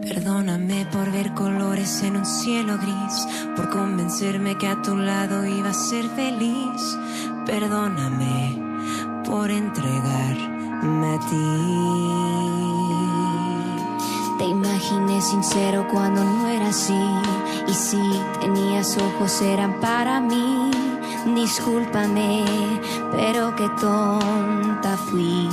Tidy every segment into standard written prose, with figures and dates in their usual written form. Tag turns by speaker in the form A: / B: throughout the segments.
A: Perdóname por ver colores en un cielo gris, por convencerme que a tu lado iba a ser feliz. Perdóname por entregarme a ti. Te imaginé sincero cuando no era así, y si tenías ojos eran para mí. Discúlpame, pero qué tonta fui.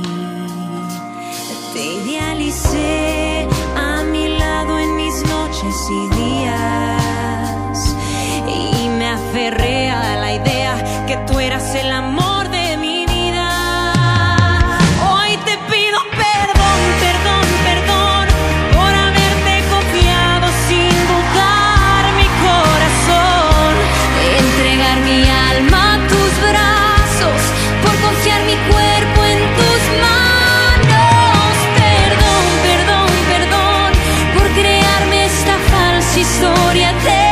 A: Te idealicé a mi lado en mis noches y días, y me aferré a la idea que tú eras el amor de mi vida. Hoy te pido perdón, perdón, perdón por haberte confiado sin dudar mi corazón, entregar mi alma a tus brazos, por confiar mi cuerpo en tus manos. Historia de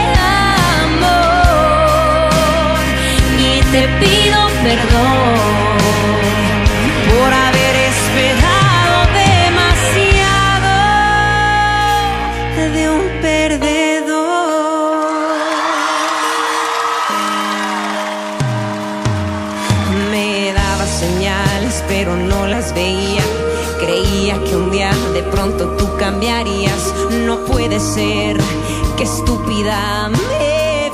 A: amor, y te pido perdón por haber esperado demasiado de un perdedor. Me daba señales pero no las veía. Creía que un día de pronto tú cambiarías. No puede ser, qué estúpida me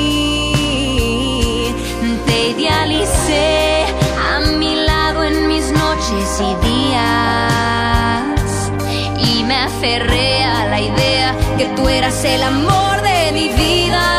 A: vi. Te idealicé a mi lado en mis noches y días, y me aferré a la idea que tú eras el amor de mi vida.